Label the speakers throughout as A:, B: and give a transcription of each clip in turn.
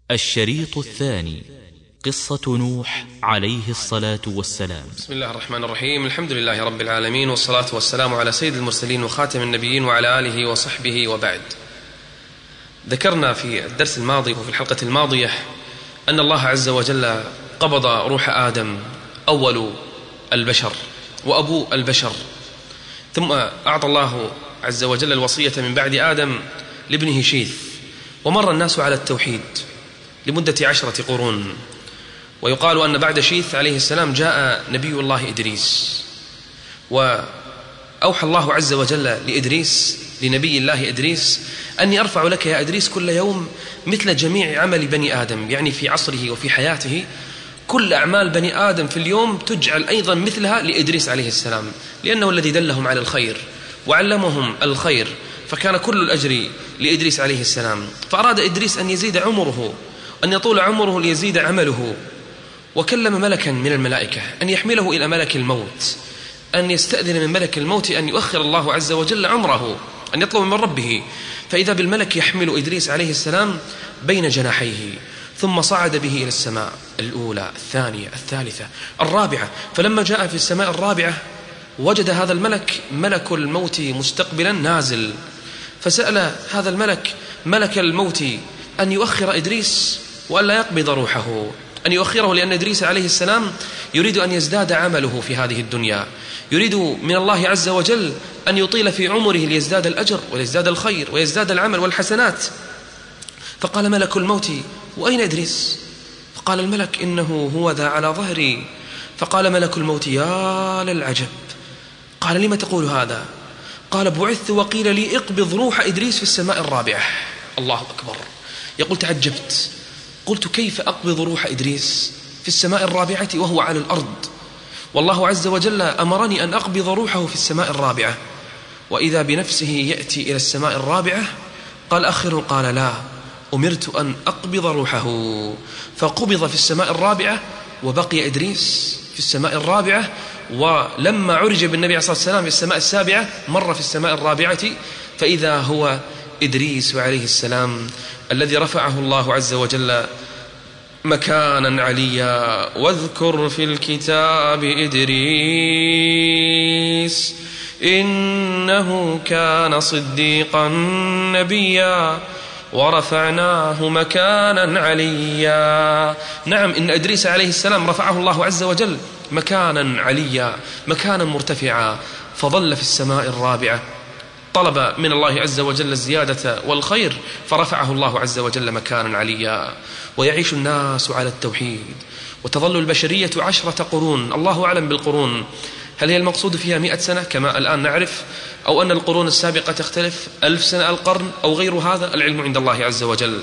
A: الشريط الثاني: قصة نوح عليه الصلاة والسلام.
B: بسم الله الرحمن الرحيم. الحمد لله رب العالمين، والصلاة والسلام على سيد المرسلين وخاتم النبيين وعلى آله وصحبه وبعد. ذكرنا في الدرس الماضي وفي الحلقة الماضية أن الله عز وجل قبض روح آدم أول البشر وأبو البشر، ثم أعطى الله عز وجل الوصية من بعد آدم لابنه شيث، ومر الناس على التوحيد لمدة 10 قرون. ويقال أن بعد شيث عليه السلام جاء نبي الله إدريس، وأوحى الله عز وجل لنبي الله إدريس أني أرفع لك يا إدريس كل يوم مثل جميع عمل بني آدم، يعني في عصره وفي حياته كل أعمال بني آدم في اليوم تجعل أيضا مثلها لإدريس عليه السلام، لأنه الذي دلهم على الخير وعلمهم الخير، فكان كل الأجر لإدريس عليه السلام. فأراد إدريس أن يزيد عمره، أن يطول عمره ليزيد عمله، وكلم ملكا من الملائكة أن يحمله إلى ملك الموت، أن يستأذن من ملك الموت أن يؤخر الله عز وجل عمره، أن يطلب من ربه. فإذا بالملك يحمل إدريس عليه السلام بين جناحيه، ثم صعد به إلى السماء الأولى، الثانية، الثالثة، الرابعة. فلما جاء في السماء الرابعة وجد هذا الملك ملك الموت مستقبلا نازل، فسأل هذا الملك ملك الموت أن يؤخر إدريس وأن لا يقبض روحه، أن يؤخره، لأن إدريس عليه السلام يريد أن يزداد عمله في هذه الدنيا، يريد من الله عز وجل أن يطيل في عمره ليزداد الأجر ويزداد الخير ويزداد العمل والحسنات. فقال ملك الموت: وأين إدريس؟ فقال الملك: إنه هو ذا على ظهري. فقال ملك الموت: يا للعجب. قال: لم تقول هذا؟ قال: بعثت وقيل لي اقبض روح إدريس في السماء الرابعة. الله أكبر. يقول: تعجبت، قلت: كيف أقبض روح إدريس في السماء الرابعة وهو على الأرض؟ والله عز وجل أمرني أن أقبض روحه في السماء الرابعة. وإذا بنفسه يأتي إلى السماء الرابعة. قال آخر: قال: لا، أمرت أن أقبض روحه. فقبض في السماء الرابعة، وبقي إدريس في السماء الرابعة. ولما عرج بالنبي عليه الصلاة والسلام في السماء السابعة مر في السماء الرابعة، فإذا هو إدريس عليه السلام الذي رفعه الله عز وجل مكانا عليا. واذكر في الكتاب إدريس إنه كان صديقا نبيا ورفعناه مكانا عليا. نعم، إن إدريس عليه السلام رفعه الله عز وجل مكانا عليا، مكانا مرتفعا، فظل في السماء الرابعة، طلب من الله عز وجل الزيادة والخير، فرفعه الله عز وجل مكانا عليا. ويعيش الناس على التوحيد، وتظل البشرية 10 قرون، الله أعلم بالقرون، هل هي المقصود فيها 100 سنة كما الآن نعرف، أو أن القرون السابقة تختلف، 1000 سنة القرن أو غير هذا، العلم عند الله عز وجل.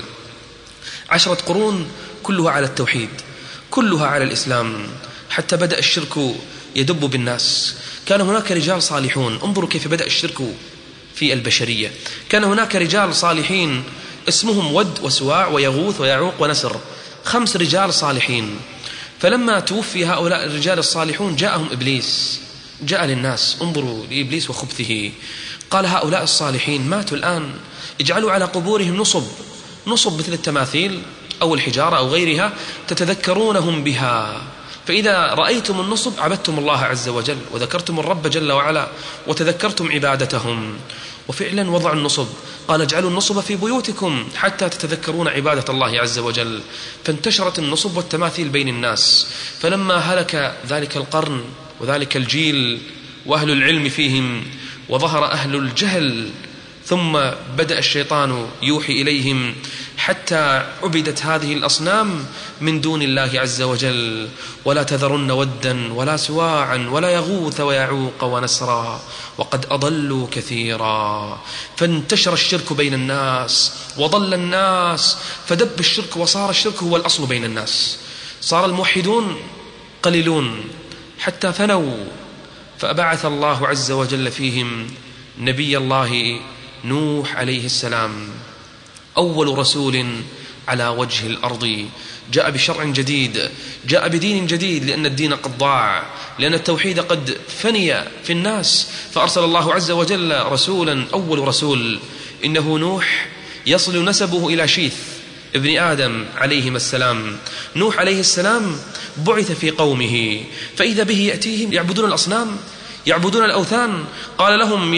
B: 10 قرون كلها على التوحيد، كلها على الإسلام، حتى بدأ الشرك يدب بالناس. كان هناك رجال صالحون، انظروا كيف بدأ الشرك في البشرية. كان هناك رجال صالحين اسمهم ود وسواع ويغوث ويعوق ونسر، 5 رجال صالحين. فلما توفي هؤلاء الرجال الصالحون جاءهم إبليس، جاء للناس، انظروا لإبليس وخبثه. قال: هؤلاء الصالحين ماتوا الآن، اجعلوا على قبورهم نصب مثل التماثيل أو الحجارة أو غيرها تتذكرونهم بها، فإذا رأيتم النصب عبدتم الله عز وجل وذكرتم الرب جل وعلا وتذكرتم عبادتهم. وفعلا وضع النصب، قال: اجعلوا النصب في بيوتكم حتى تتذكرون عبادة الله عز وجل. فانتشرت النصب والتماثيل بين الناس. فلما هلك ذلك القرن وذلك الجيل وأهل العلم فيهم، وظهر أهل الجهل، ثم بدأ الشيطان يوحي إليهم، حتى عبدت هذه الأصنام من دون الله عز وجل. ولا تذرن ودا ولا سواعا ولا يغوث ويعوق ونسرا وقد أضلوا كثيرا. فانتشر الشرك بين الناس وضل الناس، فدب الشرك، وصار الشرك هو الأصل بين الناس. صار الموحدون قليلون حتى فنوا. فأبعث الله عز وجل فيهم نبي الله نوح عليه السلام، أول رسول على وجه الأرض، جاء بشرع جديد، جاء بدين جديد، لأن الدين قد ضاع، لأن التوحيد قد فني في الناس. فأرسل الله عز وجل رسولا، أول رسول إنه نوح، يصل نسبه إلى شيث، ابن آدم عليهما السلام. نوح عليه السلام بعث في قومه، فإذا به يأتيهم يعبدون الأصنام، يعبدون الأوثان. قال لهم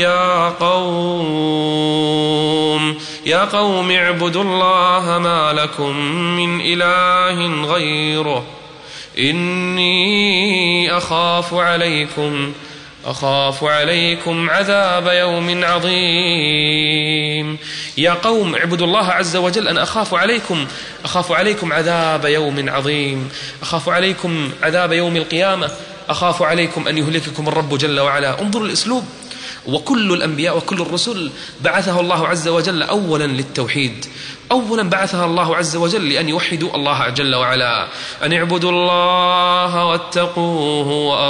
B: يا قوم اعبدوا الله ما لكم من إله غيره إني أخاف عليكم عذاب يوم عظيم. يا قوم اعبدوا الله عز وجل، أنا أخاف عليكم عذاب يوم عظيم، أخاف عليكم عذاب يوم القيامة، أخاف عليكم أن يهلككم الرب جل وعلا. انظروا الأسلوب. وكل الأنبياء وكل الرسل بعثه الله عز وجل أولا للتوحيد، أولا بعثها الله عز وجل لأن يوحدوا الله جل وعلا، أن اعبدوا الله واتقوه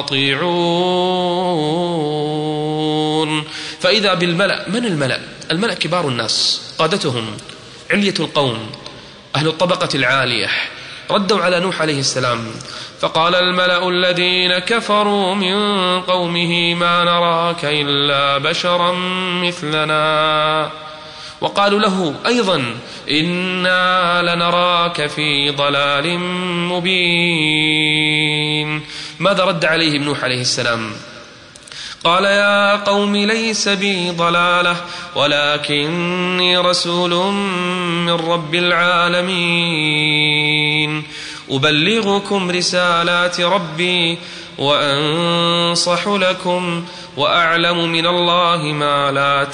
B: وأطيعون. فإذا بالملأ، من الملأ؟ الملأ كبار الناس، قادتهم، علية القوم، أهل الطبقة العالية، ردوا على نوح عليه السلام. فقال الملأ الذين كفروا من قومه ما نراك إلا بشرا مثلنا، وقالوا له أيضا إنا لنراك في ضلال مبين. ماذا رد عليهم نوح عليه السلام؟ قال يا قوم ليس بي ضلالة ولكني رسول من رب العالمين أبلغكم رسالات ربي وأنصح لكم وأعلم من الله ما لا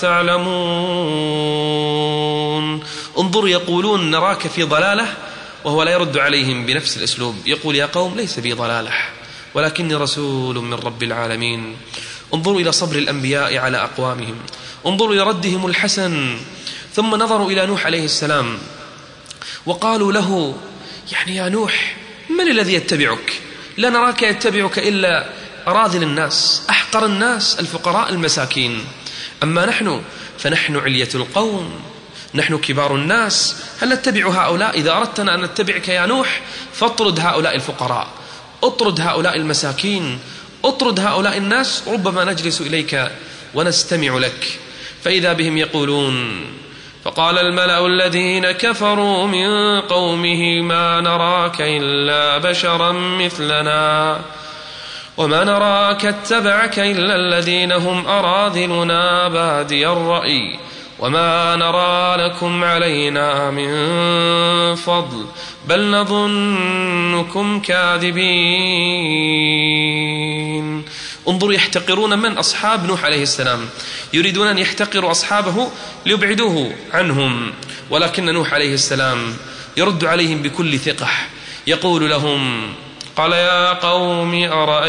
B: تعلمون. انظروا، يقولون نراك في ضلالة وهو لا يرد عليهم بنفس الأسلوب، يقول يا قوم ليس بي ضلالة ولكني رسول من رب العالمين. انظروا إلى صبر الأنبياء على أقوامهم، انظروا إلى ردهم الحسن. ثم نظروا إلى نوح عليه السلام وقالوا له يعني يا نوح من الذي يتبعك؟ لا نراك يتبعك إلا أراذل الناس، أحقر الناس، الفقراء المساكين. أما نحن فنحن علية القوم، نحن كبار الناس، هل نتبع هؤلاء؟ إذا أردتنا أن نتبعك يا نوح فاطرد هؤلاء الفقراء، اطرد هؤلاء المساكين، اطرد هؤلاء الناس، ربما نجلس إليك ونستمع لك. فإذا بهم يقولون فقال الملأ الذين كفروا من قومه ما نراك إلا بشرا مثلنا وما نراك اتبعك إلا الذين هم أراذلنا بادي الرأي وما نرى لكم علينا من فضل بل نظنكم كاذبين. انظروا، يحتقرون من؟ أصحاب نوح عليه السلام، يريدون أن يحتقروا أصحابه ليبعدوه عنهم، ولكن نوح عليه السلام يرد عليهم بكل ثقة، يقول لهم قال يا قوم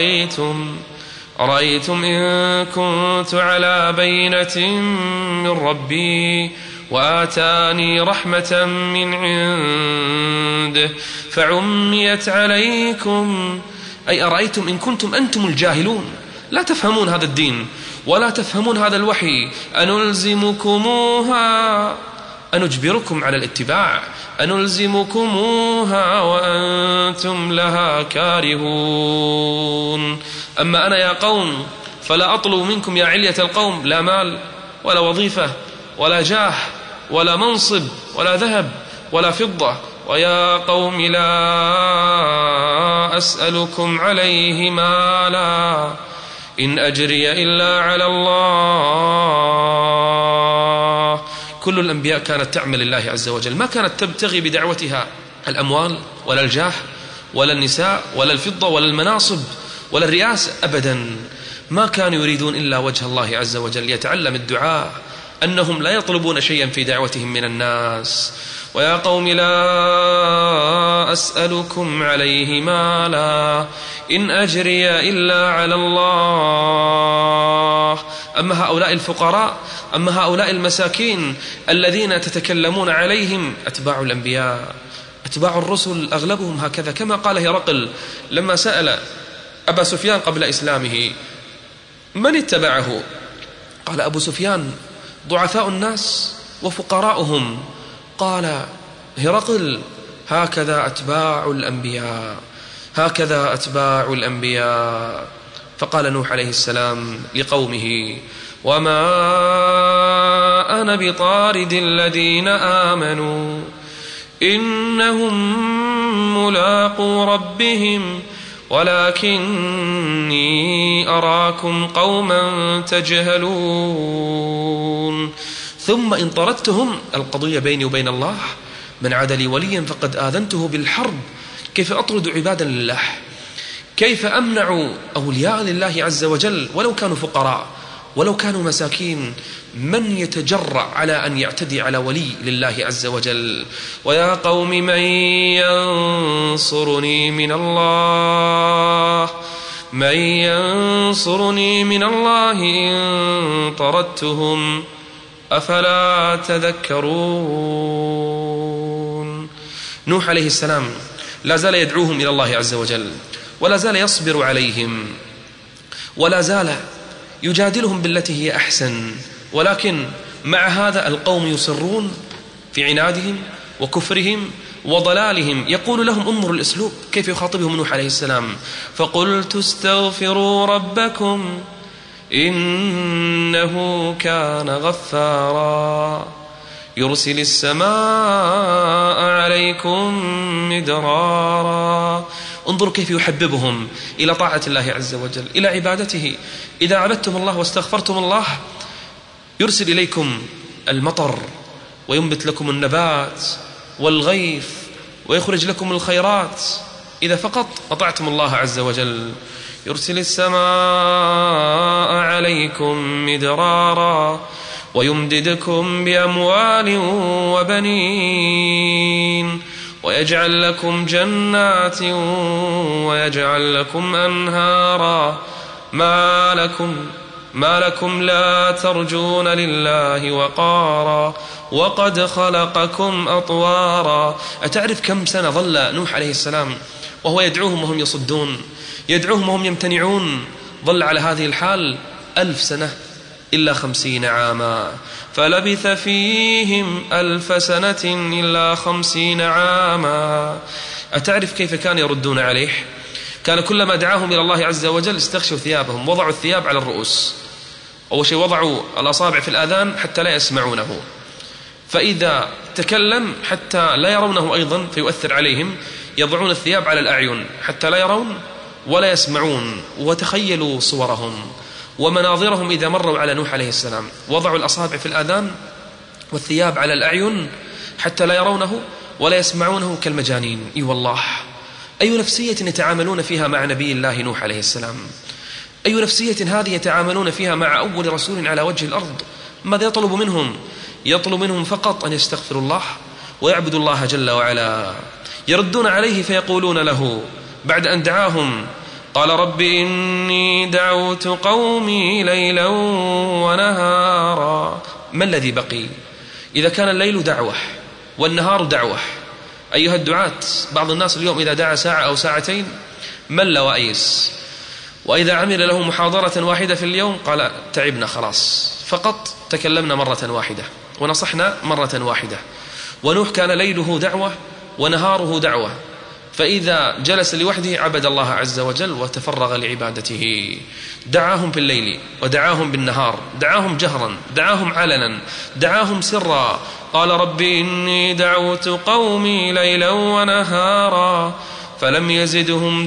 B: أرأيتم إن كنت على بينة من ربي وآتاني رحمة من عنده فعميت عليكم، أي أرأيتم إن كنتم أنتم الجاهلون لا تفهمون هذا الدين ولا تفهمون هذا الوحي أنلزمكموها، أنجبركم على الاتباع، أنلزمكموها وأنتم لها كارهون. أما أنا يا قوم فلا أطلب منكم يا علية القوم لا مال ولا وظيفة ولا جاه ولا منصب ولا ذهب ولا فضة، ويا قوم لا أسألكم عليه مالا إن أجري إلا على الله. كل الأنبياء كانت تعمل الله عز وجل، ما كانت تبتغي بدعوتها الأموال ولا الجاه ولا النساء ولا الفضة ولا المناصب ولا الرئاسة أبدا، ما كانوا يريدون إلا وجه الله عز وجل. يتعلم الدعاء أنهم لا يطلبون شيئا في دعوتهم من الناس. ويا قوم لا أسألكم عليه مالا إن أجري إلا على الله. أما هؤلاء الفقراء، أما هؤلاء المساكين الذين تتكلمون عليهم أتباع الأنبياء، أتباع الرسل أغلبهم هكذا، كما قال هرقل لما سأل أبا سفيان قبل إسلامه من اتبعه؟ قال أبو سفيان ضعفاء الناس وفقراؤهم. قال هرقل هكذا أتباع الأنبياء، هكذا أتباع الأنبياء. فقال نوح عليه السلام لقومه وما أنا بطارد الذين آمنوا إنهم ملاقو ربهم ولكني أراكم قوما تجهلون. ثم إن طردتهم، القضية بيني وبين الله، من عاد لي وليا فقد آذنته بالحرب. كيف أطرد عبادا لله؟ كيف أمنع أولياء لله عز وجل ولو كانوا فقراء ولو كانوا مساكين؟ من يتجرأ على أن يعتدي على ولي لله عز وجل؟ ويا قوم من ينصرني من الله إن طردتهم أفلا تذكرون. نوح عليه السلام لا زال يدعوهم إلى الله عز وجل، ولا زال يصبر عليهم، ولا زال يجادلهم بالتي هي أحسن، ولكن مع هذا القوم يصرون في عنادهم وكفرهم وضلالهم. يقول لهم، انظروا الأسلوب كيف يخاطبهم نوح عليه السلام: فقلت استغفروا ربكم إنه كان غفارا يرسل السماء عليكم مدرارا. انظروا كيف يحببهم إلى طاعة الله عز وجل، إلى عبادته. إذا عبدتم الله واستغفرتم الله يرسل إليكم المطر وينبت لكم النبات والغيث ويخرج لكم الخيرات إذا فقط أطعتم الله عز وجل. يرسل السماء عليكم مدرارا ويمددكم بأموال وبنين ويجعل لكم جنات ويجعل لكم أنهارا. ما لكم لا ترجون لله وقارا وقد خلقكم أطوارا. أتعرف كم سنة ظل نوح عليه السلام وهو يدعوهم وهم يصدون، يدعوهم وهم يمتنعون؟ ظل على هذه الحال 1000 سنة إلا 50 عاما، فلبث فيهم 1000 سنة إلا 50 عاما. أتعرف كيف كان يردون عليه؟ كان كلما دعاهم إلى الله عز وجل استغشوا ثيابهم، وضعوا الثياب على الرؤوس، أول شيء وضعوا الأصابع في الآذان حتى لا يسمعونه، فإذا تكلم حتى لا يرونه أيضا فيؤثر عليهم يضعون الثياب على الأعين حتى لا يرون ولا يسمعون. وتخيلوا صورهم ومناظرهم إذا مروا على نوح عليه السلام، وضعوا الأصابع في الآذان والثياب على الأعين حتى لا يرونه ولا يسمعونه كالمجانين. إي والله، أي نفسية يتعاملون فيها مع نبي الله نوح عليه السلام؟ أي نفسية هذه يتعاملون فيها مع أول رسول على وجه الأرض؟ ماذا يطلب منهم؟ يطلب منهم فقط أن يستغفروا الله ويعبدوا الله جل وعلا. يردون عليه فيقولون له بعد أن دعاهم: قال رب إني دعوت قومي ليلا ونهارا. ما الذي بقي؟ إذا كان الليل دعوة والنهار دعوة، أيها الدعاة، بعض الناس اليوم إذا دعا ساعة أو ساعتين مل وأيس، وإذا عمل له محاضرة واحدة في اليوم قال تعبنا خلاص، فقط تكلمنا مرة واحدة ونصحنا مرة واحدة. ونوح كان ليله دعوة ونهاره دعوة، فإذا جلس لوحده عبد الله عز وجل وتفرغ لعبادته. دعاهم في الليل ودعاهم بالنهار، دعاهم جهرا، دعاهم علنا، دعاهم سرا. قال رب إني دعوت قومي ليلا ونهارا فلم يزدهم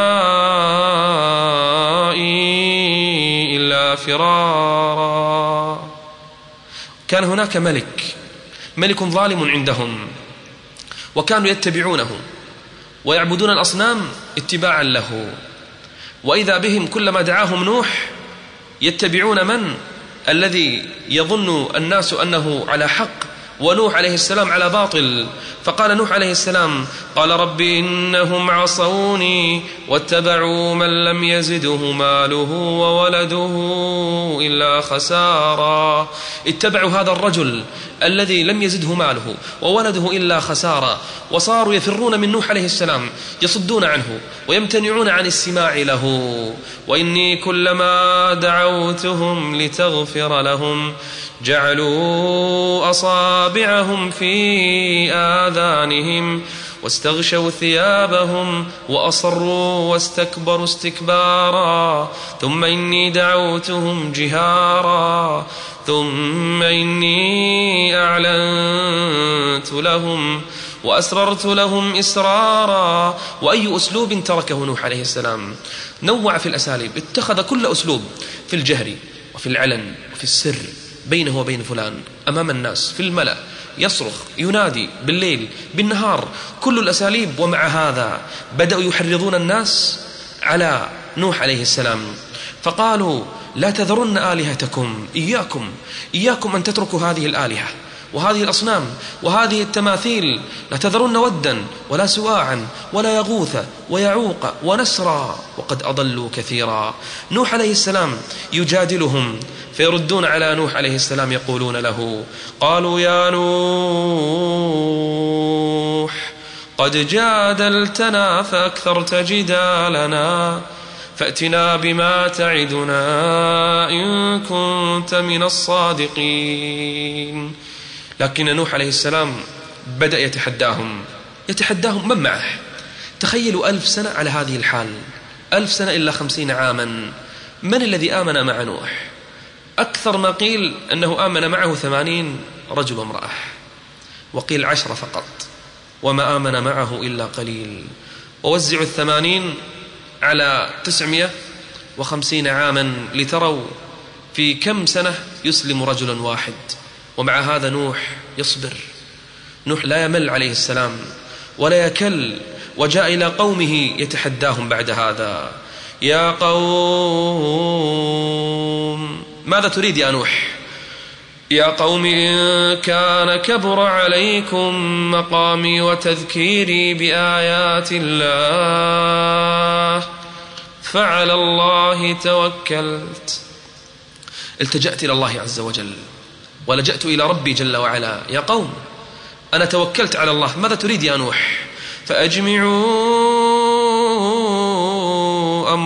B: دعائي إلا فرارا. كان هناك ملك ظالم عندهم، وكانوا يتبعونه ويعبدون الأصنام اتباعا له، وإذا بهم كلما دعاهم نوح يتبعون من؟ الذي يظن الناس أنه على حق ونوح عليه السلام على باطل. فقال نوح عليه السلام: قال رب إنهم عصوني واتبعوا من لم يزده ماله وولده إلا خسارا. اتبعوا هذا الرجل الذي لم يزده ماله وولده إلا خسارا، وصاروا يفرون من نوح عليه السلام، يصدون عنه ويمتنعون عن السماع له. وإني كلما دعوتهم لتغفر لهم جعلوا أصابعهم في آذانهم واستغشوا ثيابهم وأصروا واستكبروا استكبارا. ثم إني دعوتهم جهارا ثم إني أعلنت لهم وأسررت لهم إسرارا. وأي أسلوب تركه نوح عليه السلام؟ نوع في الأساليب، اتخذ كل أسلوب في الجهر وفي العلن وفي السر، بينه وبين فلان، أمام الناس، في الملأ، يصرخ، ينادي، بالليل، بالنهار، كل الأساليب. ومع هذا بدأوا يحرضون الناس على نوح عليه السلام، فقالوا لا تذرن آلهتكم، إياكم أن تتركوا هذه الآلهة وهذه الأصنام وهذه التماثيل، لا تذرن ودا ولا سواعا ولا يغوث ويعوق ونسرا وقد أضلوا كثيرا. نوح عليه السلام يجادلهم، فيردون على نوح عليه السلام يقولون له: قالوا يا نوح قد جادلتنا فأكثرت جدالنا فأتنا بما تعدنا إن كنت من الصادقين. لكن نوح عليه السلام بدأ يتحداهم من معه. تخيلوا 1000 سنة على هذه الحال، 1000 سنة إلا 50 عاما. من الذي آمن مع نوح؟ أكثر ما قيل أنه آمن معه 80 رجل وامرأة، وقيل 10 فقط، وما آمن معه إلا قليل. ووزعوا 80 على 950 عاما لتروا في كم سنة يسلم رجل واحد. ومع هذا نوح يصبر، نوح لا يمل عليه السلام ولا يكل، وجاء إلى قومه يتحداهم بعد هذا: يا قوم ماذا تريد يا نوح؟ يا قوم إن كان كبر عليكم مقامي وتذكيري بآيات الله فعلى الله توكلت. التجأت إلى الله عز وجل ولجأت إلى ربي جل وعلا. يا قوم أنا توكلت على الله، ماذا تريد يا نوح؟ فأجمعوا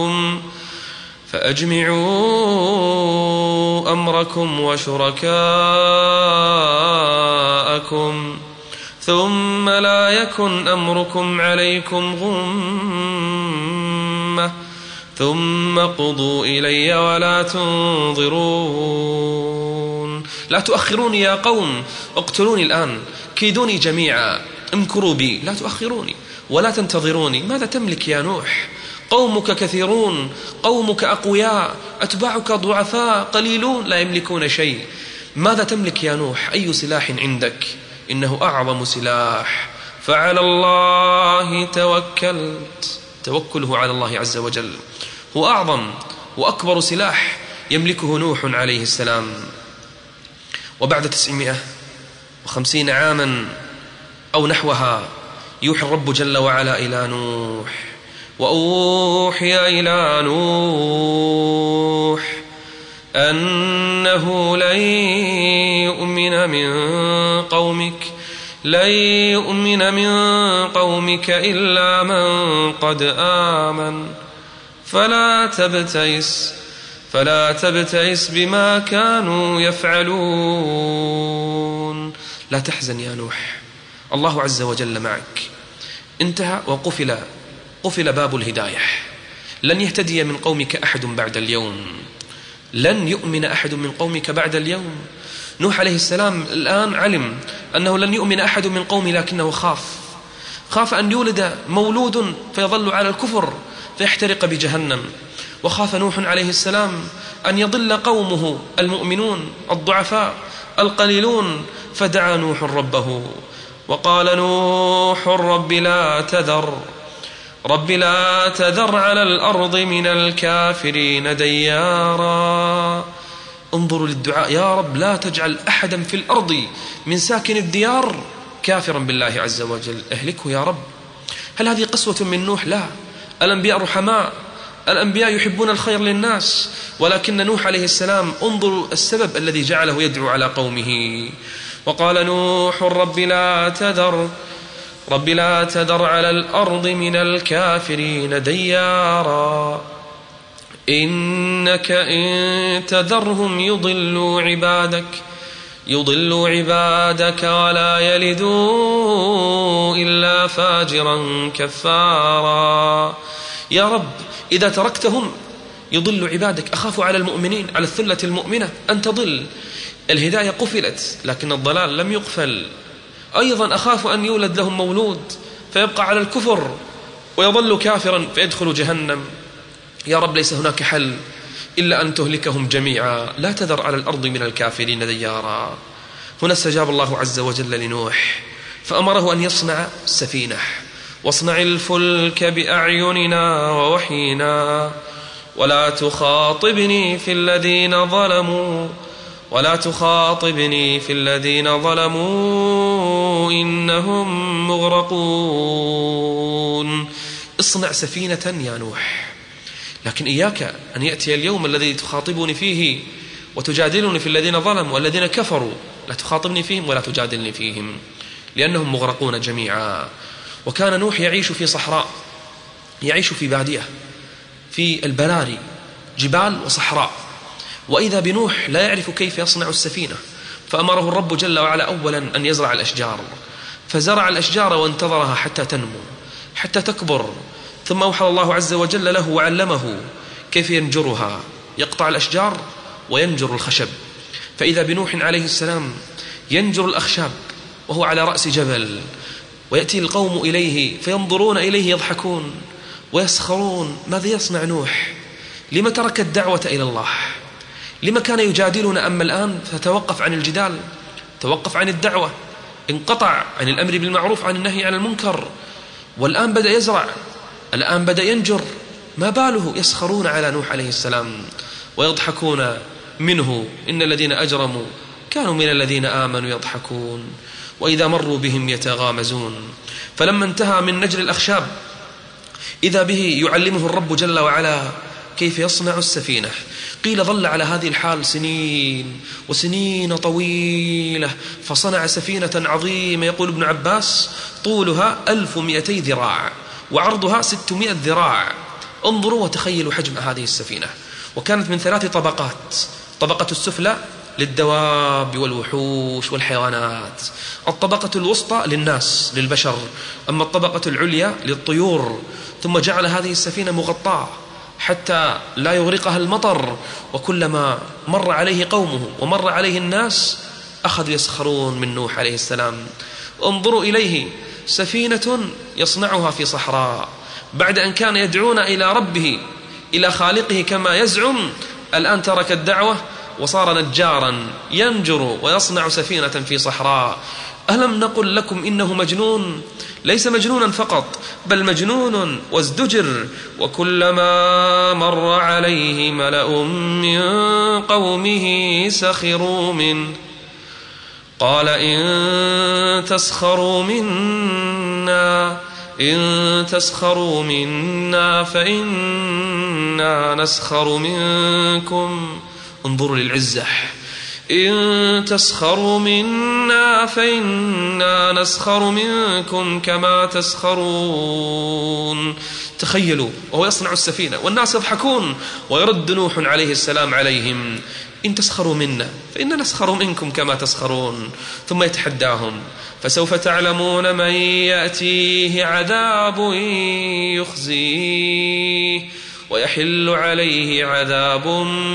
B: أمركم وشركاءكم ثم لا يكن أمركم عليكم غمة ثم قضوا إلي ولا تنظرون. لا تؤخروني يا قوم، اقتلوني الآن، كيدوني جميعا، امكروا بي، لا تؤخروني ولا تنتظروني. ماذا تملك يا نوح؟ قومك كثيرون، قومك أقوياء، أتباعك ضعفاء قليلون لا يملكون شيء. ماذا تملك يا نوح؟ أي سلاح عندك؟ إنه أعظم سلاح، فعلى الله توكلت. توكله على الله عز وجل هو أعظم وأكبر سلاح يملكه نوح عليه السلام. وبعد 950 عاما أو نحوها يوحي الرب جل وعلا إلى نوح: وأوحي إلى نوح أنه لن يؤمن من قومك إلا من قد آمن فلا تبتئس بما كانوا يفعلون. لا تحزن يا نوح، الله عز وجل معك. انتهى وقفل باب الهداية. لن يهتدي من قومك أحد بعد اليوم، لن يؤمن أحد من قومك بعد اليوم. نوح عليه السلام الآن علم أنه لن يؤمن أحد من قومه، لكنه خاف أن يولد مولود فيظل على الكفر فيحترق بجهنم. وخاف نوح عليه السلام أن يضل قومه المؤمنون الضعفاء القليلون، فدعا نوح ربه وقال نوح: رب لا تذر على الأرض من الكافرين ديارا. انظروا للدعاء: يا رب لا تجعل أحدا في الأرض من ساكن الديار كافرا بالله عز وجل، اهلكه يا رب. هل هذه قسوة من نوح؟ لا، الأنبياء رحماء، الأنبياء يحبون الخير للناس، ولكن نوح عليه السلام انظروا السبب الذي جعله يدعو على قومه. وقال نوح: رب لا تذر على الأرض من الكافرين ديارا إنك إن تذرهم يضلوا عبادك ولا يلدوا إلا فاجرا كفارا. يا رب إذا تركتهم يضل عبادك. أخاف على المؤمنين، على الثلة المؤمنة أن تضل. الهداية قفلت لكن الضلال لم يقفل. أيضا أخاف أن يولد لهم مولود فيبقى على الكفر ويظل كافرا فيدخل جهنم. يا رب ليس هناك حل إلا أن تهلكهم جميعا، لا تذر على الأرض من الكافرين ديارا. هنا استجاب الله عز وجل لنوح فأمره أن يصنع سفينة. واصنع الفلك بأعيننا ووحينا ولا تخاطبني في الذين ظلموا إنهم مغرقون. اصنع سفينة يا نوح، لكن إياك أن يأتي اليوم الذي تخاطبني فيه وتجادلني في الذين ظلموا والذين كفروا، لا تخاطبني فيهم ولا تجادلني فيهم لأنهم مغرقون جميعا. وكان نوح يعيش في صحراء، يعيش في بادية، في البراري، جبال وصحراء، وإذا بنوح لا يعرف كيف يصنع السفينة، فأمره الرب جل وعلا أولا أن يزرع الأشجار، فزرع الأشجار وانتظرها حتى تنمو حتى تكبر، ثم أوحى الله عز وجل له وعلمه كيف ينجرها، يقطع الأشجار وينجر الخشب. فإذا بنوح عليه السلام ينجر الأخشاب وهو على رأس جبل، ويأتي القوم إليه فينظرون إليه يضحكون ويسخرون. ماذا يصنع نوح؟ لما ترك الدعوة إلى الله؟ لما كان يجادلنا؟ أما الآن فتوقف عن الجدال، توقف عن الدعوة، انقطع عن الأمر بالمعروف عن النهي عن المنكر، والآن بدأ يزرع، الآن بدأ ينجر. ما باله؟ يسخرون على نوح عليه السلام ويضحكون منه. إن الذين أجرموا كانوا من الذين آمنوا يضحكون وإذا مروا بهم يتغامزون. فلما انتهى من نجر الأخشاب إذا به يعلمه الرب جل وعلا كيف يصنع السفينة. قيل ظل على هذه الحال سنين وسنين طويلة، فصنع سفينة عظيمة. يقول ابن عباس طولها 1200 ذراع وعرضها 600 ذراع. انظروا وتخيلوا حجم هذه السفينة. وكانت من 3 طبقات: الطبقة السفلى للدواب والوحوش والحيوانات، الطبقة الوسطى للناس للبشر، أما الطبقة العليا للطيور. ثم جعل هذه السفينة مغطاة حتى لا يغرقها المطر، وكلما مر عليه قومه ومر عليه الناس أخذوا يسخرون من نوح عليه السلام. انظروا إليه، سفينة يصنعها في صحراء بعد أن كان يدعون إلى ربه إلى خالقه كما يزعم، الآن ترك الدعوة وصار نجارا ينجر ويصنع سفينة في صحراء. ألم نقل لكم إنه مجنون؟ ليس مجنونا فقط بل مجنون وازدجر. وكلما مر عليه ملأ من قومه سخروا منه قال إن تسخروا منا فإنا نسخر منكم. انظروا للعزة، إن تسخروا منا فإنا نسخر منكم كما تسخرون. تخيلوا وهو يصنع السفينة والناس يضحكون، ويرد نوح عليه السلام عليهم: إن تسخروا منا فإنا نسخر منكم كما تسخرون. ثم يتحداهم: فسوف تعلمون من يأتيه عذاب يخزيه ويحل عليه عذاب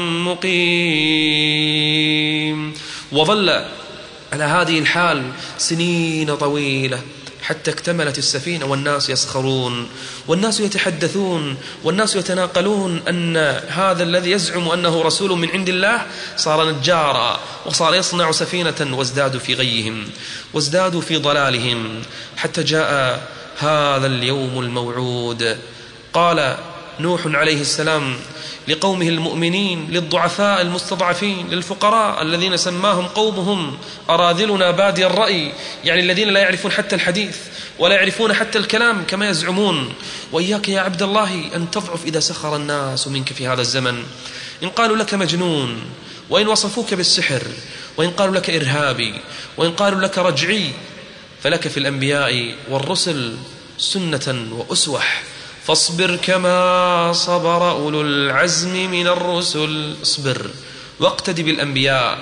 B: مقيم. وظل على هذه الحال سنين طويلة حتى اكتملت السفينة، والناس يسخرون والناس يتحدثون والناس يتناقلون أن هذا الذي يزعم أنه رسول من عند الله صار نجارا وصار يصنع سفينة، وازدادوا في غيهم وازدادوا في ضلالهم حتى جاء هذا اليوم الموعود. قال نوح عليه السلام لقومه المؤمنين، للضعفاء المستضعفين، للفقراء الذين سماهم قومهم أراذلنا بادي الرأي، يعني الذين لا يعرفون حتى الحديث ولا يعرفون حتى الكلام كما يزعمون: وإياك يا عبد الله أن تضعف إذا سخر الناس منك في هذا الزمن. إن قالوا لك مجنون، وإن وصفوك بالسحر، وإن قالوا لك إرهابي، وإن قالوا لك رجعي، فلك في الأنبياء والرسل سنة وأسوة، فاصبر كما صبر أولو العزم من الرسل. اصبر واقتدي بالأنبياء،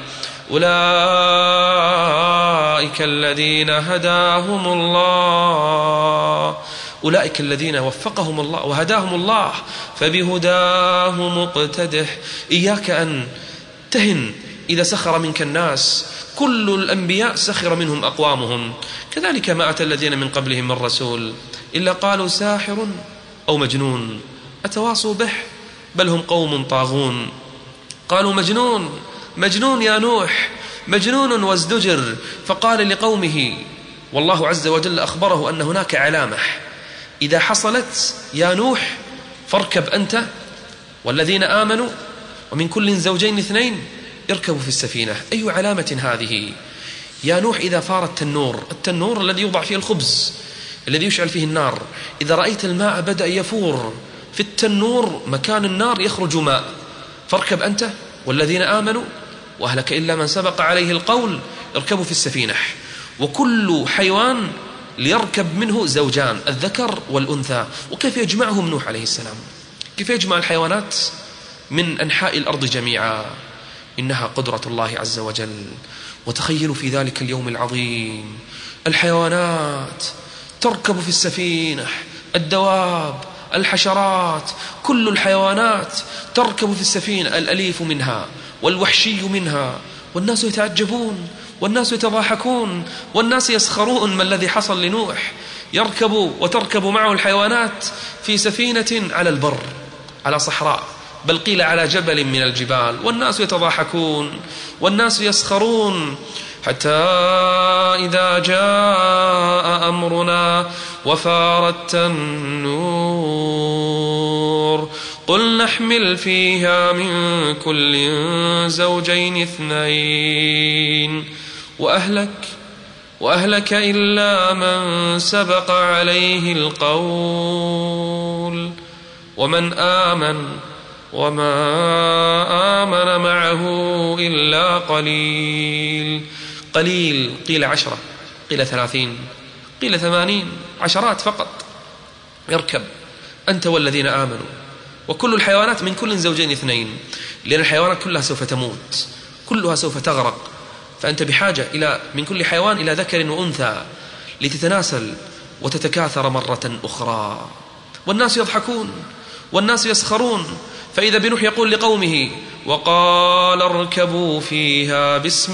B: أولئك الذين هداهم الله، أولئك الذين وفقهم الله وهداهم الله، فبهداه مقتدح. إياك أن تهن إذا سخر منك الناس، كل الأنبياء سخر منهم أقوامهم، كذلك ما أتى الذين من قبلهم من رسول إلا قالوا ساحر أو مجنون أتواصوا به بل هم قوم طاغون. قالوا مجنون يا نوح، مجنون وازدجر. فقال لقومه، والله عز وجل أخبره أن هناك علامة إذا حصلت يا نوح فاركب أنت والذين آمنوا ومن كل زوجين اثنين اركبوا في السفينة. أي علامة هذه؟ يا نوح إذا فار التنور الذي يوضع فيه الخبز الذي يشعل فيه النار، إذا رأيت الماء بدأ يفور في التنور مكان النار يخرج ماء، فاركب أنت والذين آمنوا وأهلك إلا من سبق عليه القول اركبوا في السفينة. وكل حيوان ليركب منه زوجان، الذكر والأنثى. وكيف يجمعهم نوح عليه السلام؟ كيف يجمع الحيوانات من أنحاء الأرض جميعا؟ إنها قدرة الله عز وجل. وتخيلوا في ذلك اليوم العظيم الحيوانات تركب في السفينة، الدواب، الحشرات، كل الحيوانات تركب في السفينة، الأليف منها والوحشي منها. والناس يتعجبون والناس يتضاحكون والناس يسخرون ما الذي حصل لنوح. يركب وتركب معه الحيوانات في سفينة على البر، على صحراء، بل قيل على جبل من الجبال، والناس يتضاحكون والناس يسخرون. حتى إذا جاء أمرنا وفارت النور قل نحمل فيها من كل زوجين اثنين وأهلك إلا من سبق عليه القول ومن آمن وما آمن معه إلا قليل. قيل 10، قيل 30، قيل 80، عشرات فقط. يركب أنت والذين آمنوا وكل الحيوانات من كل زوجين اثنين، لأن الحيوانات كلها سوف تموت، كلها سوف تغرق، فأنت بحاجة إلى من كل حيوان إلى ذكر وأنثى لتتناسل وتتكاثر مرة أخرى. والناس يضحكون والناس يسخرون. فإذا بنوح يقول لقومه وقال اركبوا فيها بسم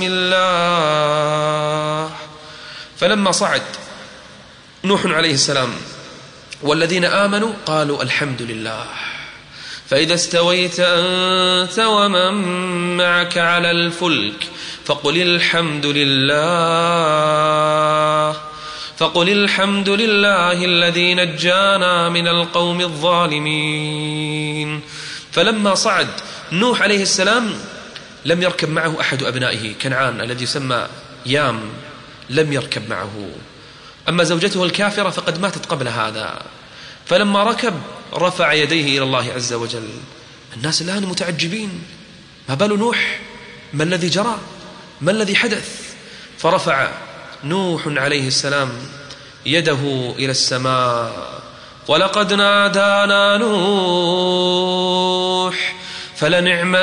B: الله. فلما صعد نوح عليه السلام والذين آمنوا قالوا الحمد لله. فإذا استويت أنت ومن معك على الفلك فقل الحمد لله الذي نجانا من القوم الظالمين. فلما صعد نوح عليه السلام لم يركب معه أحد أبنائه، كنعان الذي يسمى يام لم يركب معه، أما زوجته الكافرة فقد ماتت قبل هذا. فلما ركب رفع يديه إلى الله عز وجل. الناس الآن متعجبين، ما بال نوح؟ ما الذي جرى؟ ما الذي حدث؟ فرفع نوح عليه السلام يده إلى السماء ولقد نادانا نوح فلنعم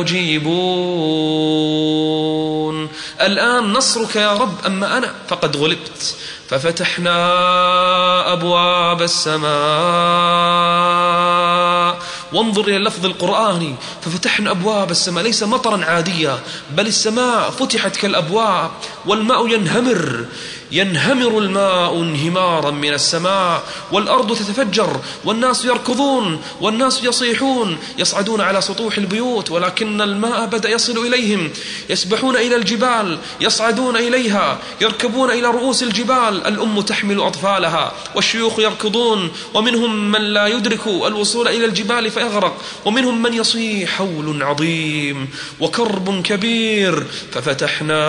B: المجيبون. الآن نصرك يا رب، أما أنا فقد غلبت. ففتحنا أبواب السماء. وانظر إلى اللفظ القرآني، ففتحنا أبواب السماء، ليس مطرا عادية بل السماء فتحت كالأبواب، والماء ينهمر الماء انهمارا من السماء، والأرض تتفجر، والناس يركضون والناس يصيحون، يصعدون على سطوح البيوت، ولكن الماء بدأ يصل إليهم، يسبحون إلى الجبال، يصعدون إليها، يركبون إلى رؤوس الجبال. الأم تحمل أطفالها والشيوخ يركضون، ومنهم من لا يدرك الوصول إلى الجبال فيغرق، ومنهم من يصيح حول عظيم وكرب كبير. ففتحنا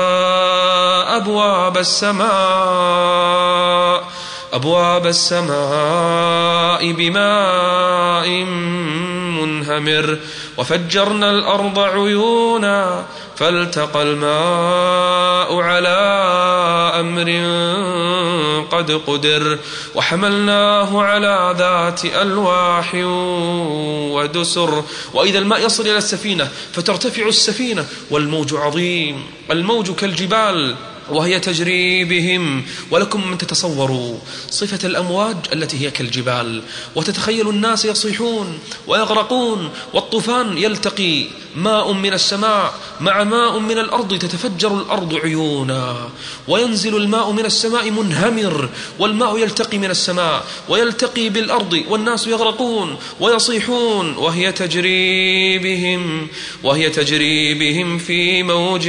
B: أبواب السماء بماء منهمر، وفجرنا الأرض عيونا، فالتقى الماء على أمر قد قدر، وحملناه على ذات ألواح ودسر. وإذا الماء يصل إلى السفينة فترتفع السفينة والموج عظيم، الموج كالجبال وهي تجري بهم. ولكم من تتصوروا صفة الأمواج التي هي كالجبال، وتتخيل الناس يصيحون ويغرقون، والطوفان يلتقي ماء من السماء مع ماء من الأرض، تتفجر الأرض عيونا، وينزل الماء من السماء منهمر، والماء يلتقي من السماء ويلتقي بالأرض، والناس يغرقون ويصيحون، وهي تجري بهم في موج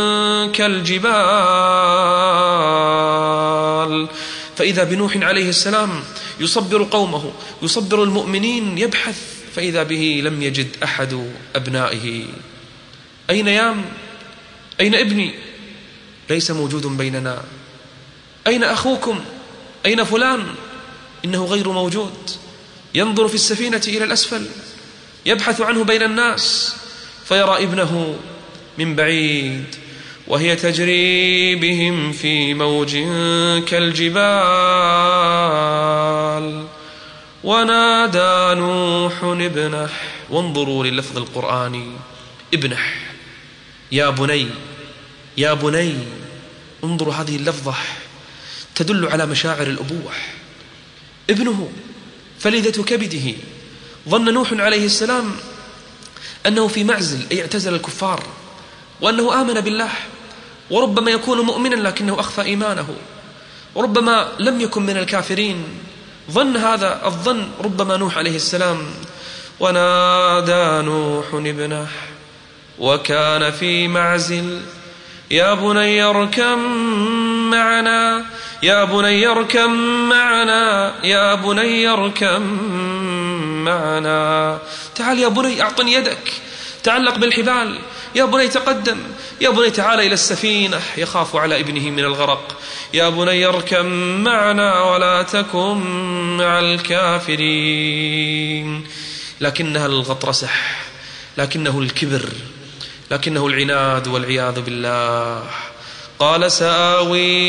B: كالجبال. فإذا بنوح عليه السلام يصبر قومه، يصبر المؤمنين، يبحث فإذا به لم يجد أحد أبنائه. أين يام؟ أين ابني؟ ليس موجود بيننا. أين أخوكم؟ أين فلان؟ إنه غير موجود. ينظر في السفينة إلى الأسفل، يبحث عنه بين الناس، فيرى ابنه من بعيد. وهي تجري بهم في موج كالجبال ونادى نوح ابنه. وانظروا لللفظ القرآني، ابنه، يا بني، يا بني. انظروا هذه اللفظة تدل على مشاعر الأبوة. ابنه فلذة كبده. ظن نوح عليه السلام أنه في معزل، أي اعتزل الكفار، وأنه آمن بالله، وربما يكون مؤمنا لكنه أخفى إيمانه، وربما لم يكن من الكافرين. ظن هذا الظن ربما نوح عليه السلام. ونادى نوح ابنه وكان في معزل يا بني اركب معنا، يا بني اركب معنا، يا بني اركب معنا. تعال يا بني، أعطني يدك، تعلق بالحبال، يا بني تقدم، يا بني تعال إلى السفينة. يخاف على ابنه من الغرق. يا بني اركب معنا ولا تكن مع الكافرين. لكنها الغطرسة، لكنه الكبر، لكنه العناد والعياذ بالله. قال سآوي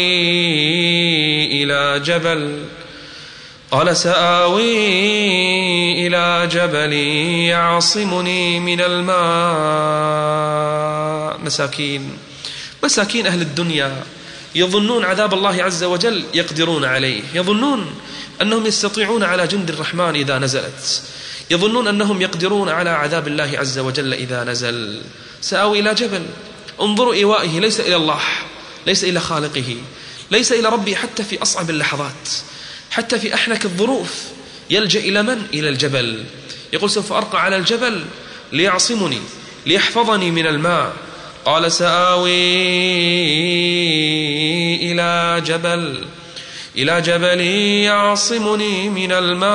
B: إلى جبل، قال سآوي إلى جبل يعصمني من الماء. مساكين أهل الدنيا يظنون عذاب الله عز وجل يقدرون عليه، يظنون أنهم يستطيعون على جند الرحمن إذا نزلت، يظنون أنهم يقدرون على عذاب الله عز وجل إذا نزل. سآوي إلى جبل. انظروا إيوائه ليس إلى الله، ليس إلى خالقه، ليس إلى ربي، حتى في أصعب اللحظات، حتى في أحنك الظروف يلجأ إلى من؟ إلى الجبل. يقول سوف أرقى على الجبل ليعصمني، ليحفظني من الماء. قال سآوي إلى جبل يعصمني من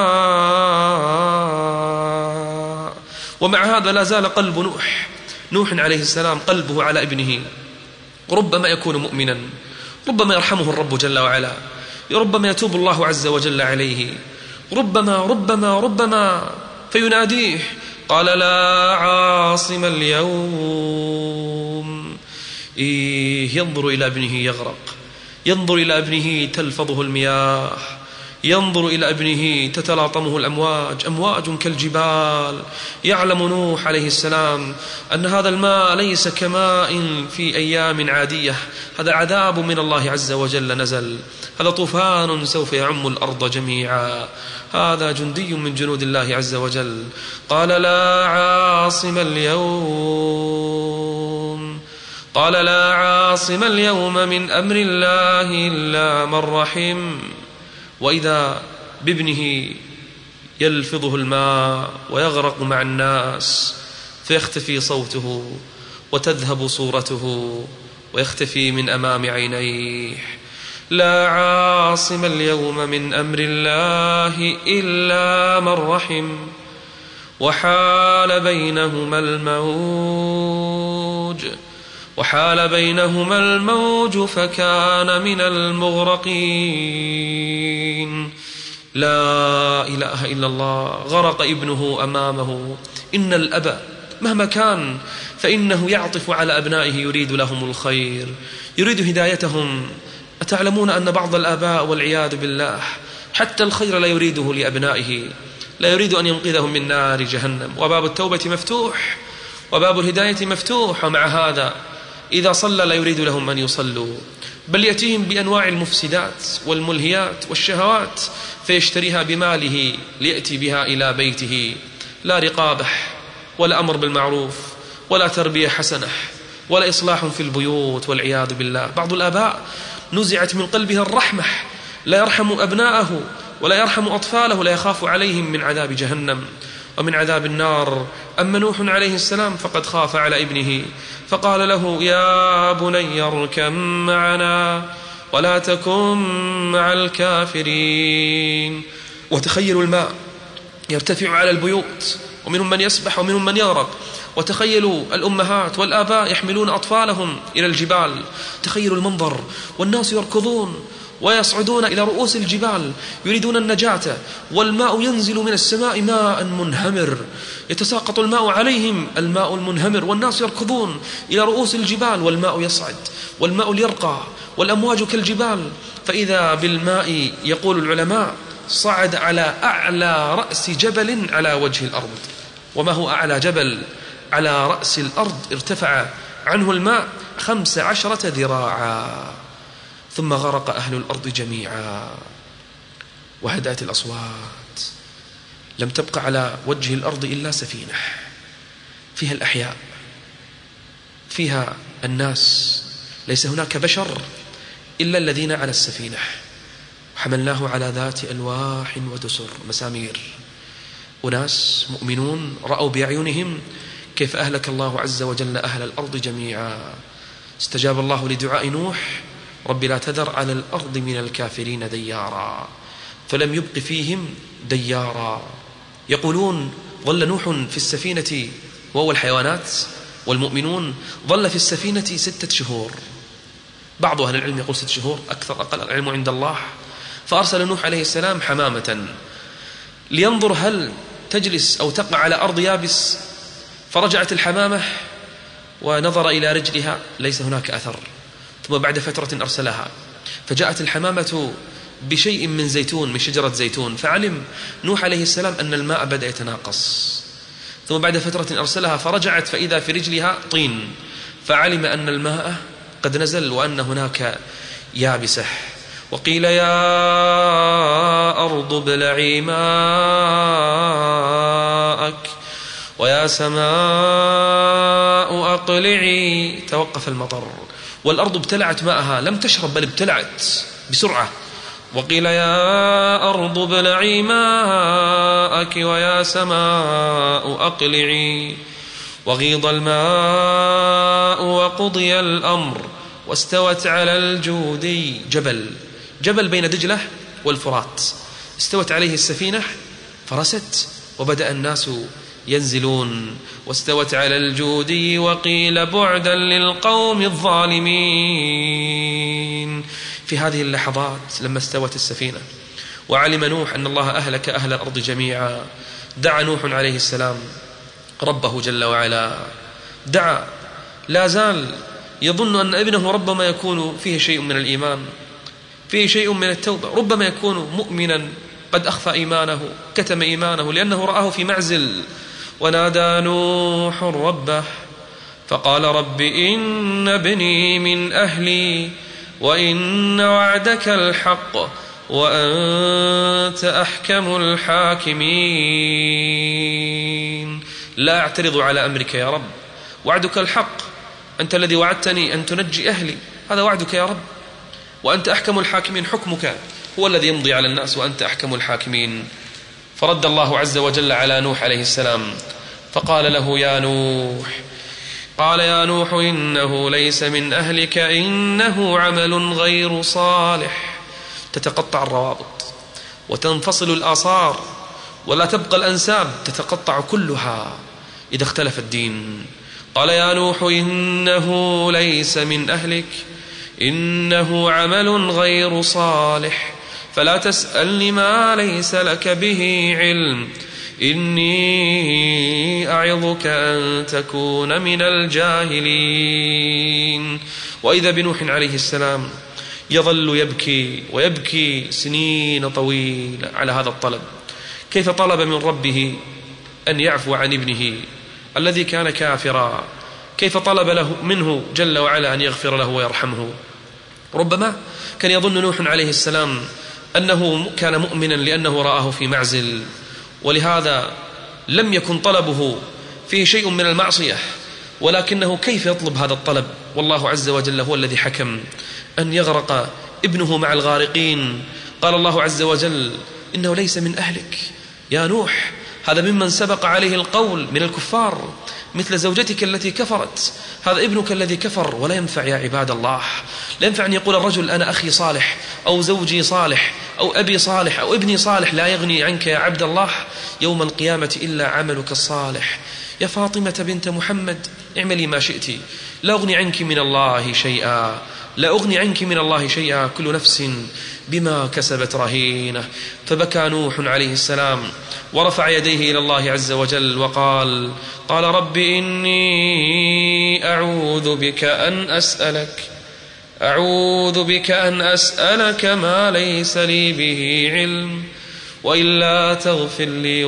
B: الماء. ومع هذا لا زال قلب نوح عليه السلام قلبه على ابنه. ربما يكون مؤمنا، ربما يرحمه الرب جل وعلا، ربما يتوب الله عز وجل عليه، ربما فيناديه. قال لا عاصم اليوم. ينظر إلى ابنه يغرق، ينظر إلى ابنه تلفظه المياه، ينظر إلى ابنه تتلاطمه الأمواج، أمواج كالجبال. يعلم نوح عليه السلام أن هذا الماء ليس كماء في أيام عادية، هذا عذاب من الله عز وجل نزل، هذا طوفان سوف يعم الأرض جميعا، هذا جندي من جنود الله عز وجل. قال لا عاصم اليوم، قال لا عاصم اليوم من أمر الله إلا من رحم. وإذا بابنه يلفظه الماء ويغرق مع الناس، فيختفي صوته وتذهب صورته ويختفي من أمام عينيه. لا عاصم اليوم من أمر الله إلا من رحم. وحال بينهما الموج فكان من المغرقين. لا إله إلا الله. غرق ابنه أمامه. إن الأب مهما كان فإنه يعطف على أبنائه، يريد لهم الخير، يريد هدايتهم. أتعلمون أن بعض الآباء والعياذ بالله حتى الخير لا يريده لأبنائه، لا يريد أن ينقذهم من نار جهنم. وباب التوبة مفتوح وباب الهداية مفتوح، ومع هذا إذا صلى لا يريد لهم أن يصلوا، بل يأتيهم بأنواع المفسدات والملهيات والشهوات فيشتريها بماله ليأتي بها إلى بيته. لا رقابة ولا أمر بالمعروف ولا تربية حسنة ولا إصلاح في البيوت والعياذ بالله. بعض الآباء نزعت من قلبها الرحمة، لا يرحم أبناءه ولا يرحم أطفاله، لا يخاف عليهم من عذاب جهنم ومن عذاب النار. أما نوح عليه السلام فقد خاف على ابنه فقال له: يا بني اركب معنا ولا تكن مع الكافرين. وتخيلوا الماء يرتفع على البيوت ومنهم من يسبح ومنهم من يغرق. وتخيلوا الأمهات والآباء يحملون أطفالهم إلى الجبال. تخيلوا المنظر، والناس يركضون ويصعدون إلى رؤوس الجبال يريدون النجاة، والماء ينزل من السماء ماء منهمر، يتساقط الماء عليهم، الماء المنهمر، والناس يركضون إلى رؤوس الجبال والماء يصعد والماء يرقى والأمواج كالجبال. فإذا بالماء يقول العلماء صعد على أعلى رأس جبل على وجه الأرض. وما هو أعلى جبل على رأس الأرض؟ ارتفع عنه الماء 15 ذراعا. ثم غرق أهل الأرض جميعا وهدأت الأصوات. لم تبق على وجه الأرض إلا سفينة فيها الأحياء، فيها الناس، ليس هناك بشر إلا الذين على السفينة. حملناه على ذات ألواح ودسر، مسامير. أناس مؤمنون رأوا بأعينهم كيف أهلك الله عز وجل أهل الأرض جميعا. استجاب الله لدعاء نوح: رب لا تذر على الأرض من الكافرين ديارا. فلم يبق فيهم ديارا. يقولون ظل نوح في السفينة وهو الحيوانات والمؤمنون ظل في السفينة 6 شهور. بعض أهل العلم يقول 6 شهور، أكثر أقل العلم عند الله. فأرسل نوح عليه السلام حمامة لينظر هل تجلس أو تقع على أرض يابس. فرجعت الحمامة ونظر إلى رجلها ليس هناك أثر. ثم بعد فترة أرسلها فجاءت الحمامة بشيء من زيتون، من شجرة زيتون، فعلم نوح عليه السلام أن الماء بدأ يتناقص. ثم بعد فترة أرسلها فرجعت فإذا في رجلها طين، فعلم أن الماء قد نزل وأن هناك يابسة. وقيل يا أرض ابلعي ماءك ويا سماء أقلعي. توقف المطر والأرض ابتلعت ماءها، لم تشرب بل ابتلعت بسرعة. وقيل يا أرض ابلعي ماءك ويا سماء أقلعي. وغيض الماء وقضي الأمر واستوت على الجودي. جبل بين دجلة والفرات، استوت عليه السفينة فرست وبدأ الناس ينزلون. واستوت على الجودي وقيل بعدا للقوم الظالمين. في هذه اللحظات لما استوت السفينة وعلم نوح أن الله أهلك أهل الأرض جميعا، دعا نوح عليه السلام ربه جل وعلا. دعا، لا زال يظن أن ابنه ربما يكون فيه شيء من الإيمان، فيه شيء من التوبة، ربما يكون مؤمنا قد أخفى إيمانه، كتم إيمانه لأنه رآه في معزل. ونادى نوح ربه فقال رب إن ابني من أهلي وإن وعدك الحق وأنت أحكم الحاكمين. لا أعترض على أمرك يا رب، وعدك الحق، أنت الذي وعدتني أن تنجي أهلي، هذا وعدك يا رب. وأنت أحكم الحاكمين، حكمك هو الذي يمضي على الناس وأنت أحكم الحاكمين. فرد الله عز وجل على نوح عليه السلام فقال له يا نوح، قال يا نوح إنه ليس من أهلك إنه عمل غير صالح. تتقطع الروابط وتنفصل الآثار ولا تبقى الأنساب، تتقطع كلها إذا اختلف الدين. قال يا نوح إنه ليس من أهلك إنه عمل غير صالح فلا تسألني ما ليس لك به علم إني أعظك أن تكون من الجاهلين. وإذا بنوح عليه السلام يظل يبكي ويبكي سنين طويلة على هذا الطلب. كيف طلب من ربه أن يعفو عن ابنه الذي كان كافرا، كيف طلب له منه جل وعلا أن يغفر له ويرحمه. ربما كان يظن نوح عليه السلام أنه كان مؤمنا لأنه رآه في معزل، ولهذا لم يكن طلبه فيه شيء من المعصية، ولكنه كيف يطلب هذا الطلب؟ والله عز وجل هو الذي حكم أن يغرق ابنه مع الغارقين. قال الله عز وجل: إنه ليس من أهلك يا نوح، هذا ممن سبق عليه القول من الكفار، مثل زوجتك التي كفرت، هذا ابنك الذي كفر. ولا ينفع يا عباد الله، لا ينفع أن يقول الرجل أنا أخي صالح أو زوجي صالح أو أبي صالح أو ابني صالح. لا يغني عنك يا عبد الله يوم القيامة إلا عملك الصالح. يا فاطمة بنت محمد اعملي ما شئت، لا أغني عنك من الله شيئا، لا أغني عنك من الله شيئا، كل نفس بما كسبت رهينة. فبكى نوح عليه السلام ورفع يديه إلى الله عز وجل وقال: قال رب إني أعوذ بك أن أسألك ما ليس لي به علم، وإلا تغفر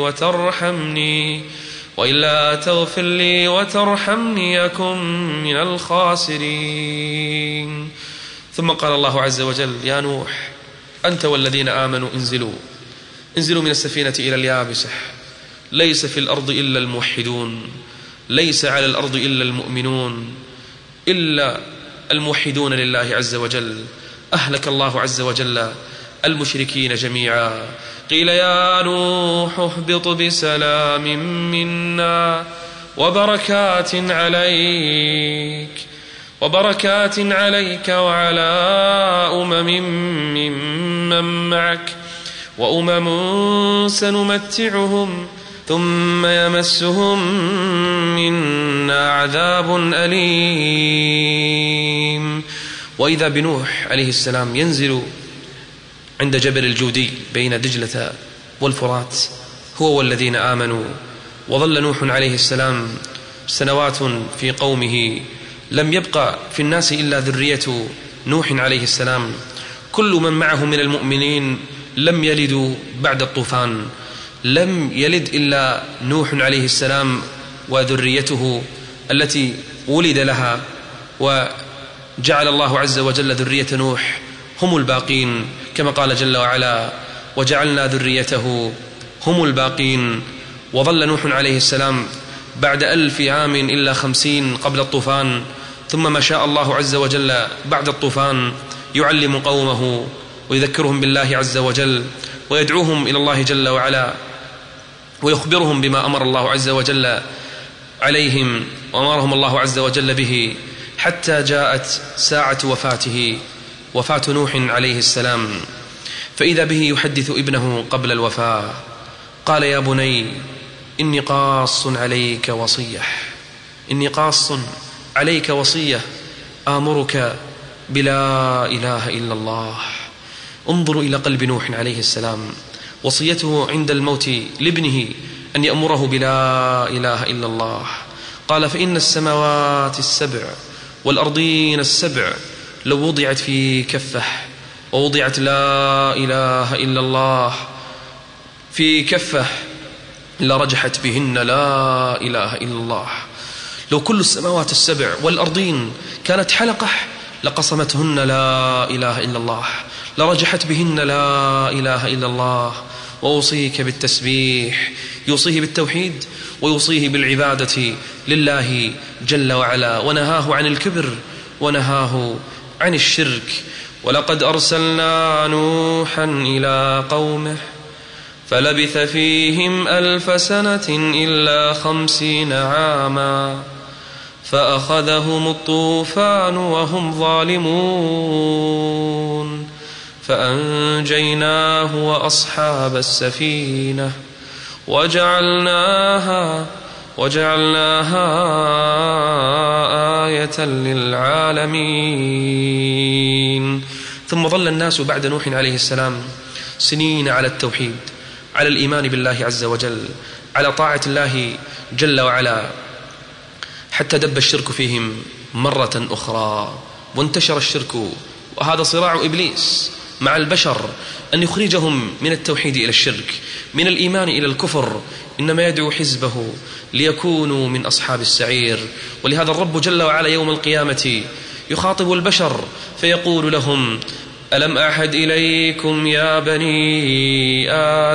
B: لي وترحمني أكن من الخاسرين. ثم قال الله عز وجل: يا نوح أنت والذين آمنوا انزلوا من السفينة إلى اليابسة، ليس في الأرض إلا الموحدون، ليس على الأرض إلا المؤمنون، إلا الموحدون لله عز وجل. أهلك الله عز وجل المشركين جميعا. قيل يا نوح اهبط بسلام منا وبركات عليك وعلى ممن معك، وأمم سنمتعهم ثم يمسهم منا عذاب أليم. وإذا بنوح عليه السلام ينزل عند جبل الجودي بين دجلة والفرات هو والذين آمنوا. وظل نوح عليه السلام سنوات في قومه، لم يبقى في الناس إلا ذرية نوح عليه السلام. كل من معه من المؤمنين لم يلدوا بعد الطوفان، لم يلد إلا نوح عليه السلام وذريته التي ولد لها، وجعل الله عز وجل ذرية نوح هم الباقين، كما قال جل وعلا: وجعلنا ذريته هم الباقين. وظل نوح عليه السلام بعد 1000 عام إلا 50 قبل الطوفان، ثم ما شاء الله عز وجل بعد الطوفان يعلم قومه ويذكرهم بالله عز وجل ويدعوهم إلى الله جل وعلا ويخبرهم بما أمر الله عز وجل عليهم وأمرهم الله عز وجل به، حتى جاءت ساعة وفاته، وفاة نوح عليه السلام. فإذا به يحدث ابنه قبل الوفاة، قال: يا بني إني قاص عليك وصية آمرك بلا إله إلا الله. انظروا إلى قلب نوح عليه السلام، وصيته عند الموت لابنه أن يأمره بلا إله إلا الله. قال: فإن السماوات السبع والأرضين السبع لو وضعت في كفة، ووضعت لا إله إلا الله في كفة لرجحت بهن لا إله إلا الله. لو كل السماوات السبع والأرضين كانت حلقة لقصمتهن لا إله إلا الله، لرجحت بهن لا إله إلا الله. وأوصيك بالتسبيح، يوصيه بالتوحيد ويوصيه بالعبادة لله جل وعلا، ونهاه عن الكبر ونهاه عن الشرك. ولقد أرسلنا نوحا إلى قومه فلبث فيهم 1000 سنة إلا 50 عاما فأخذهم الطوفان وهم ظالمون فأنجيناه وأصحاب السفينة وجعلناها آية للعالمين. ثم ظل الناس بعد نوح عليه السلام سنين على التوحيد، على الإيمان بالله عز وجل، على طاعة الله جل وعلا، حتى دب الشرك فيهم مرة أخرى وانتشر الشرك. وهذا صراع إبليس مع البشر، أن يخرجهم من التوحيد إلى الشرك، من الإيمان إلى الكفر. إنما يدعو حزبه ليكونوا من أصحاب السعير. ولهذا الرب جل وعلا يوم القيامة يخاطب البشر فيقول لهم: ألم أعهد إليكم يا بني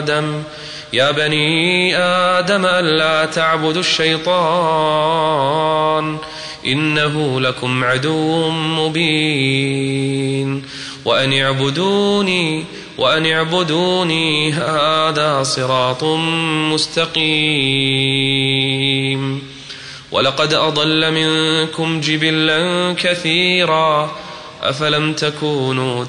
B: آدم ألا تعبدوا الشيطان إنه لكم عدو مبين وأن اعبدوني هذا صراط مستقيم ولقد أضل منكم جبلا كثيرا أفلم تكونوا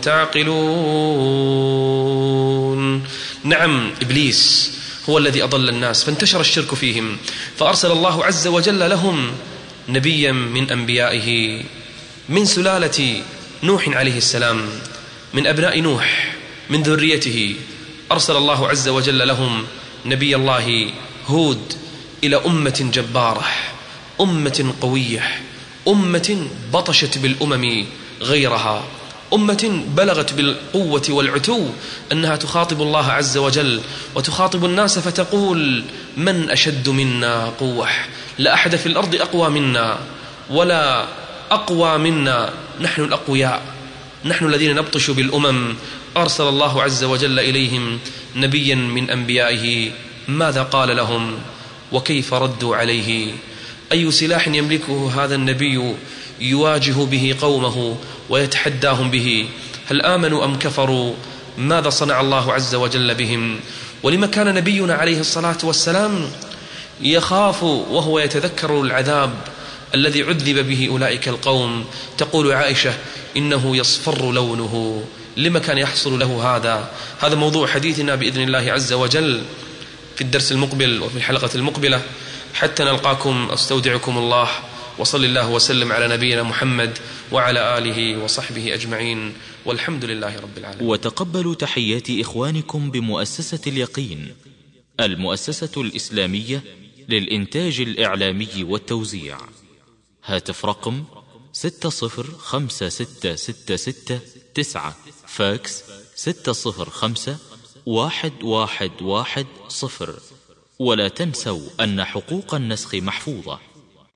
B: تعقلون. نعم، إبليس هو الذي أضل الناس فانتشر الشرك فيهم، فأرسل الله عز وجل لهم نبيا من أنبيائه من سلالة نوح عليه السلام، من أبناء نوح، من ذريته. أرسل الله عز وجل لهم نبي الله هود إلى أمة جبارة، أمة قوية، أمة بطشت بالأمم غيرها، أمة بلغت بالقوة والعتو أنها تخاطب الله عز وجل وتخاطب الناس فتقول: من أشد منا قوة؟ لا أحد في الأرض أقوى منا ولا أقوى منا، نحن الأقوياء، نحن الذين نبطش بالأمم. أرسل الله عز وجل إليهم نبيا من أنبيائه، ماذا قال لهم وكيف ردوا عليه؟ أي سلاح يملكه هذا النبي يواجه به قومه ويتحداهم به؟ هل آمنوا أم كفروا؟ ماذا صنع الله عز وجل بهم؟ ولما كان نبينا عليه الصلاة والسلام يخاف وهو يتذكر العذاب الذي عذب به أولئك القوم؟ تقول عائشة: إنه يصفر لونه. لما كان يحصل له هذا موضوع حديثنا بإذن الله عز وجل في الدرس المقبل وفي الحلقة المقبلة. حتى نلقاكم أستودعكم الله، وصل الله وسلم على نبينا محمد وعلى آله وصحبه أجمعين، والحمد لله رب العالمين.
A: وتقبلوا تحيات إخوانكم بمؤسسة اليقين، المؤسسة الإسلامية للإنتاج الإعلامي والتوزيع. هاتف رقم 605666 فاكس 605-1110. ولا تنسوا أن حقوق النسخ محفوظة.